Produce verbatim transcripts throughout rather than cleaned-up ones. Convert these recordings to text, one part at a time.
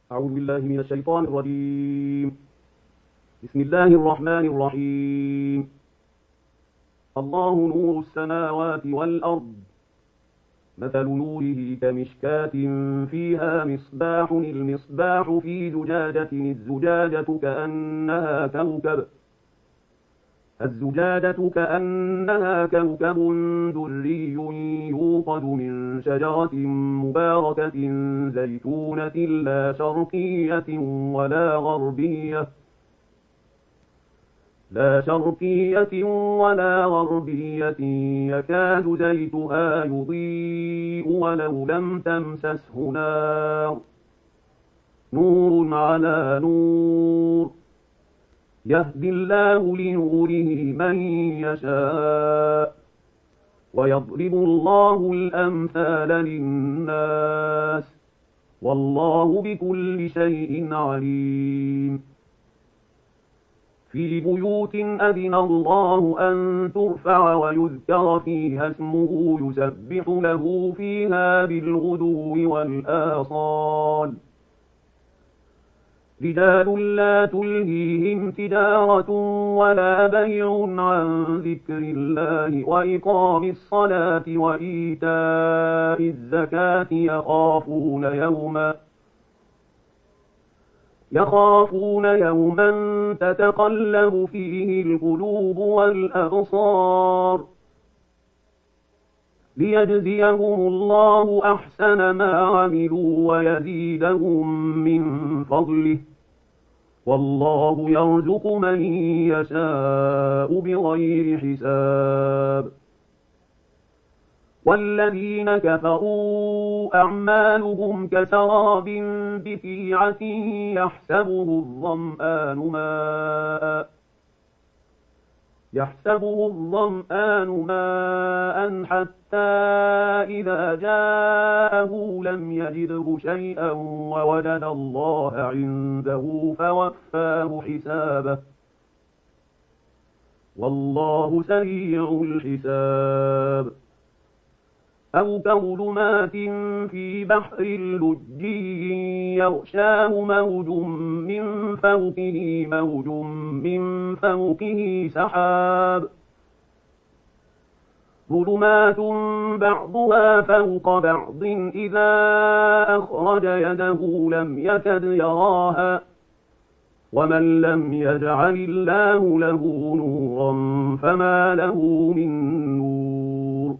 أعوذ بالله من الشيطان الرجيم. بسم الله الرحمن الرحيم. الله نور السماوات والأرض، مثل نوره كمشكاة فيها مصباح، المصباح في زجاجة، الزجاجة كأنها كوكب الزجاجة كأنها كوكب دري يوقد من شجرة مباركة زيتونة لا شرقية ولا غربية لا شرقية ولا غربية يكاد زيتها يضيء ولو لم تمسسه نار، نور على نور، يهدي الله لنوره من يشاء، ويضرب الله الأمثال للناس، والله بكل شيء عليم. في بيوت أذن الله أن ترفع ويذكر فيها اسمه يسبح له فيها بالغدو والآصال، رجال لا تلهيهم تجارة ولا بيع عن ذكر الله وإقام الصلاة وإيتاء الزكاة يخافون يوما يخافون يوما تتقلب فيه القلوب والأبصار، ليجزيهم الله أحسن ما عملوا ويزيدهم من فضله، والله يرزق من يشاء بغير حساب. والذين كفروا أعمالهم كسراب بقيعة يحسبه الظمآن ماء يحسبه الظمآن ماء حتى إذا جاءه لم يجده شيئا ووجد الله عنده فوفاه حسابه، والله سريع الحساب. أو كظلمات في بحر لجي يغشاه موج من فوقه موج من فوقه سحاب، ظلمات بعضها فوق بعض إذا أخرج يده لم يكد يراها، ومن لم يجعل الله له نورا فما له من نور.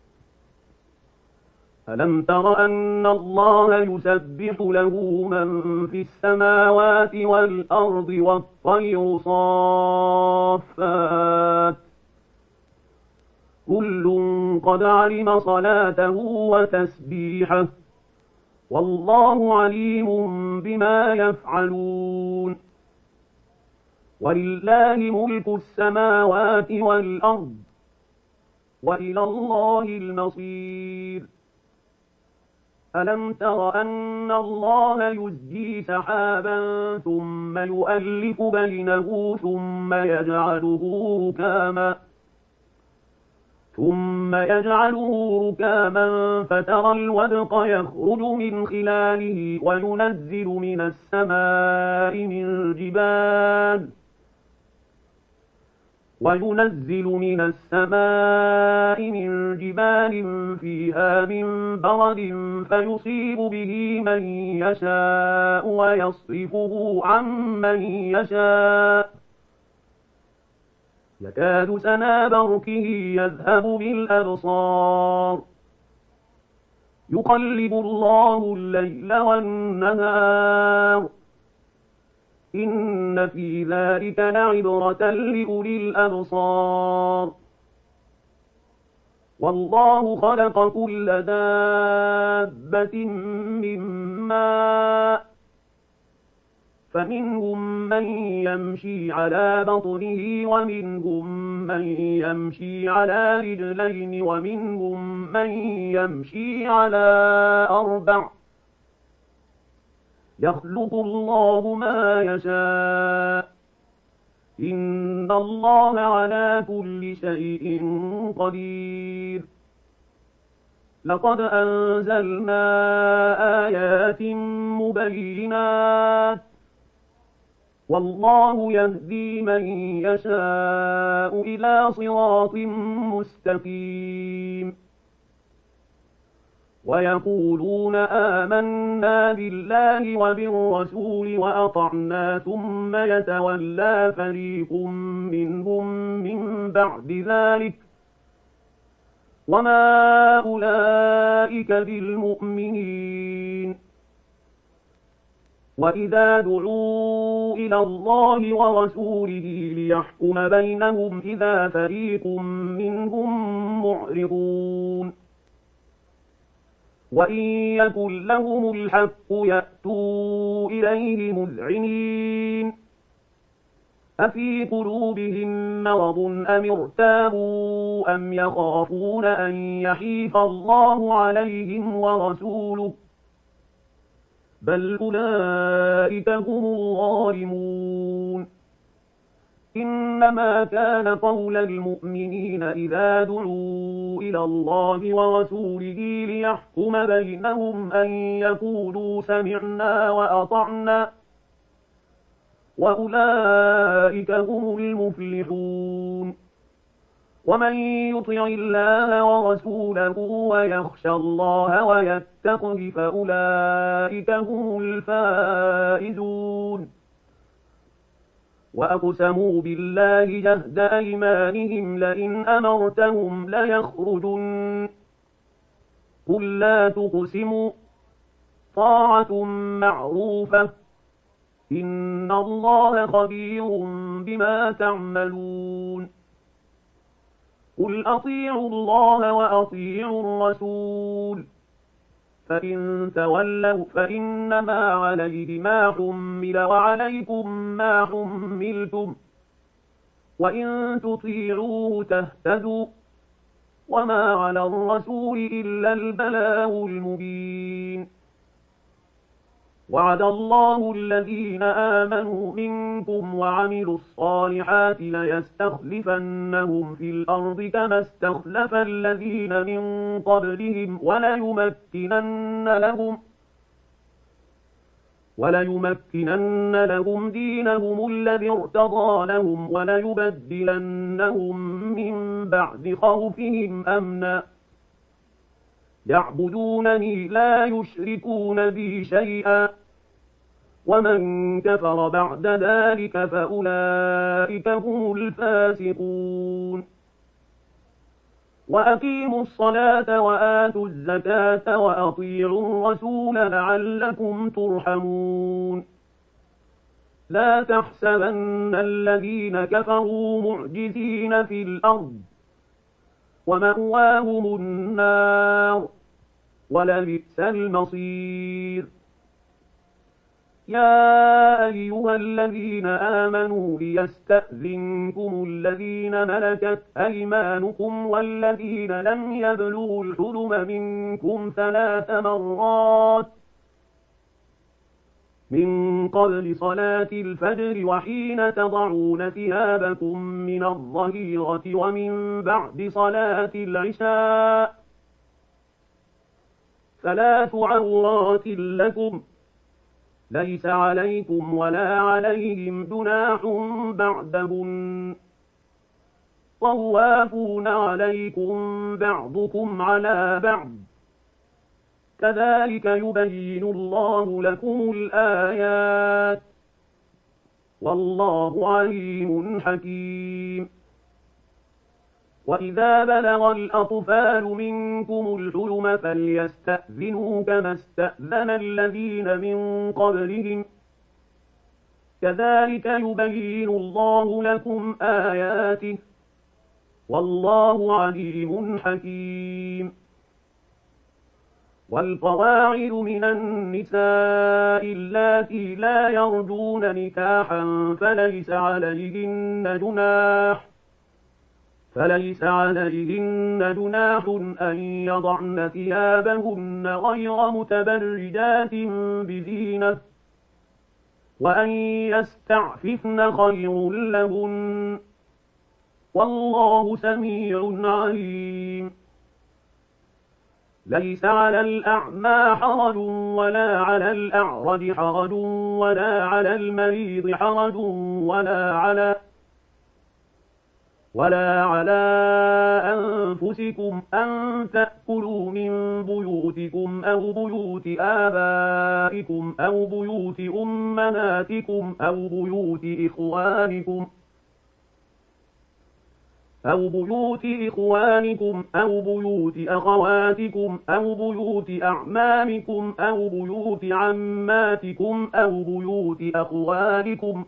ألم تر أن الله يسبح له من في السماوات والأرض والطير صافات، كل قد علم صلاته وتسبيحه، والله عليم بما يفعلون. ولله ملك السماوات والأرض، وإلى الله المصير. ألم تر أن الله يزجي سحابا ثم يؤلف بينه ثم يجعله ركاما ثم يجعله ركاما فترى الودق يخرج من خلاله وينزل من السماء من جبال وينزل من السماء من جبال فيها من برد فيصيب به من يشاء ويصرفه عن من يشاء، يكاد سنا برقه يذهب بالأبصار، يقلب الله الليل والنهار، إن في ذلك لعبرة لأولي الأبصار. والله خلق كل دابة من ماء، فمنهم من يمشي على بطنه ومنهم من يمشي على رجلين ومنهم من يمشي على أربع، يخلق الله ما يشاء، إن الله على كل شيء قدير. لقد أنزلنا آيات مبينات والله يهدي من يشاء إلى صراط مستقيم ويقولون آمنا بالله وبالرسول وأطعنا ثم يتولى فريق منهم من بعد ذلك وما أولئك بالمؤمنين وإذا دعوا إلى الله ورسوله ليحكم بينهم إذا فريق منهم معرضون وإن يكن لهم الحق يأتوا إليه مذعنين أفي قلوبهم مرض أم ارتابوا أم يخافون أن يحيف الله عليهم ورسوله بل أولئك هم الظالمون إنما كان قول المؤمنين إذا دعوا إلى الله ورسوله ليحكم بينهم أن يقولوا سمعنا وأطعنا وأولئك هم المفلحون ومن يطع الله ورسوله ويخشى الله ويتقه فأولئك هم الفائزون وأقسموا بالله جهد أيمانهم لئن أمرتهم ليخرجن قل لا تقسموا طاعة معروفة إن الله خبير بما تعملون قل أطيعوا الله وأطيعوا الرسول فإن تولوا فإنما عليه ما حمل وعليكم ما حملتم وإن تطيعوه تهتدوا وما على الرسول إلا البلاغ المبين وعد الله الذين آمنوا منكم وعملوا الصالحات ليستخلفنهم في الأرض كما استخلف الذين من قبلهم وليمكنن لهم وليمكنن لهم دينهم الذي ارتضى لهم وليبدلنهم من بعد خوفهم أمنا يعبدونني لا يشركون بي شيئا ومن كفر بعد ذلك فأولئك هم الفاسقون وأقيموا الصلاة وآتوا الزكاة وأطيعوا الرسول لعلكم ترحمون لا تحسبن الذين كفروا معجزين في الأرض ومأواهم النار ولبئس المصير يا أيها الذين آمنوا ليستأذنكم الذين ملكت أيمانكم والذين لم يبلغوا الحلم منكم ثلاث مرات من قبل صلاة الفجر وحين تضعون ثيابكم من الظهيرة ومن بعد صلاة العشاء ثلاث عورات لكم ليس عليكم ولا عليهم جناح بعدهن طوافون عليكم بعضكم على بعض كذلك يبين الله لكم الآيات والله عليم حكيم وإذا بلغ الأطفال منكم الحلم فليستأذنوا كما استأذن الذين من قبلهم كذلك يبين الله لكم آياته والله عليم حكيم والقواعد من النساء اللاتي لا يرجون نكاحا فليس عليهن جناح فليس عليهن جناح أن يضعن ثيابهن غير متبرجات بزينة وأن يستعففن خير لهن والله سميع عليم ليس على الأعمى حرج ولا على الأعرج حرج ولا على المريض حرج ولا على ولا على أنفسكم أن تأكلوا من بيوتكم أو بيوت آبائكم أو بيوت أمهاتكم أو بيوت إخوانكم أو بيوت إخوانكم أو بيوت أخواتكم أو بيوت أعمامكم أو بيوت عماتكم أو بيوت أخوالكم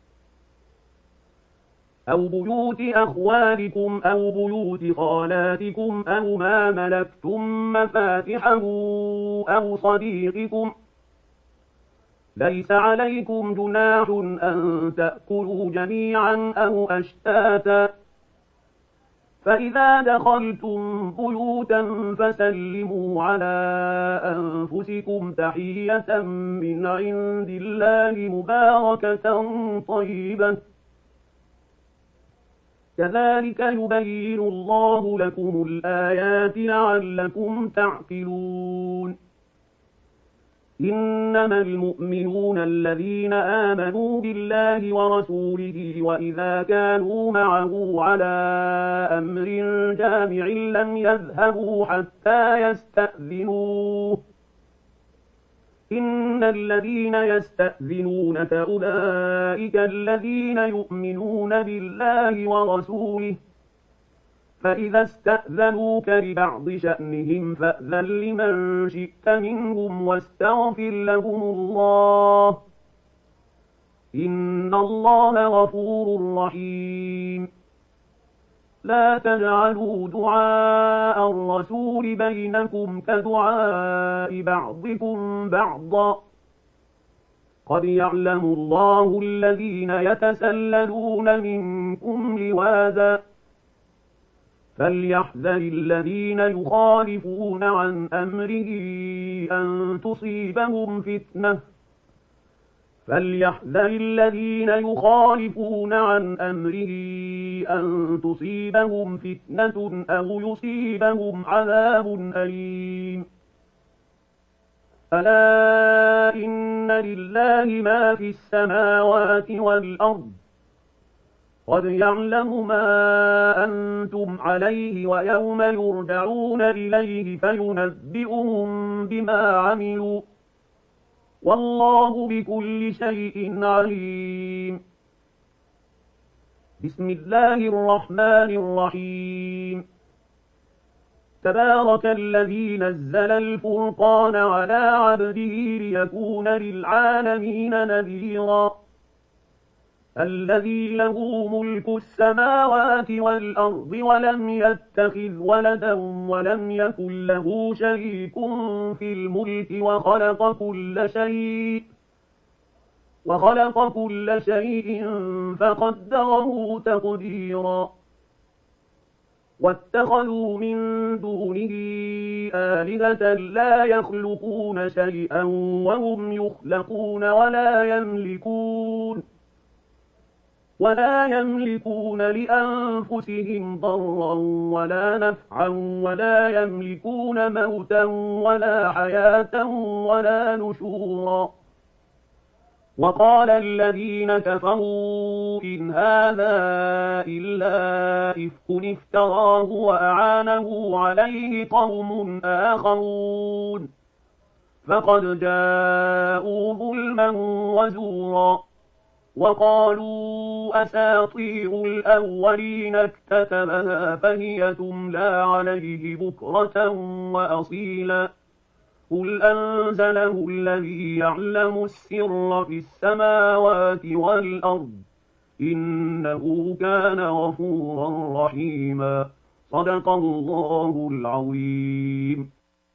أو بيوت أخوالكم أو بيوت خالاتكم أو ما ملكتم مفاتحه أو صديقكم. ليس عليكم جناح أن تأكلوا جميعا أو أشتاتا، فإذا دخلتم بيوتا فسلموا على أنفسكم تحية من عند الله مباركة طيبة، كذلك يبين الله لكم الآيات لعلكم تعقلون. إنما المؤمنون الذين آمنوا بالله ورسوله وإذا كانوا معه على أمر جامع لم يذهبوا حتى يستأذنوه. إن الذين يستأذنونك أولئك الذين يؤمنون بالله ورسوله، فإذا استأذنوك لبعض شأنهم فأذن لمن شئت منهم واستغفر لهم الله، إن الله غفور رحيم. لا تجعلوا دعاء الرسول بينكم كدعاء بعضكم بعضا، قد يعلم الله الذين يتسللون منكم لواذا، فليحذر الذين يخالفون عن أمره أن تصيبهم فتنة فليحذر الذين يخالفون عن أمره أن تصيبهم فتنة أو يصيبهم عذاب أليم. ألا إن لله ما في السماوات والأرض، قد يعلم ما أنتم عليه ويوم يرجعون إليه فينبئهم بما عملوا، والله بكل شيء عليم. بسم الله الرحمن الرحيم. تبارك الذي نزل الفرقان على عبده ليكون للعالمين نذيرا، الذي له ملك السماوات والأرض ولم يتخذ ولدا ولم يكن له شريك في الملك وخلق كل شيء وخلق كل شيء فقدره تقديرا. واتخذوا من دونه آلهة لا يخلقون شيئا وهم يخلقون ولا يملكون ولا يملكون لأنفسهم ضرا ولا نفعا ولا يملكون موتا ولا حياة ولا نشورا. وقال الذين كفروا إن هذا إلا إفك افتراه وأعانه عليه قوم آخرون فقد جاءوا ظلما وزورا. وقالوا أساطير الأولين اكتتبها فهي تملى عليه بكرة وأصيلا. قل أنزله الذي يعلم السر في السماوات والأرض إنه كان غفورا رحيما. صدق الله العظيم.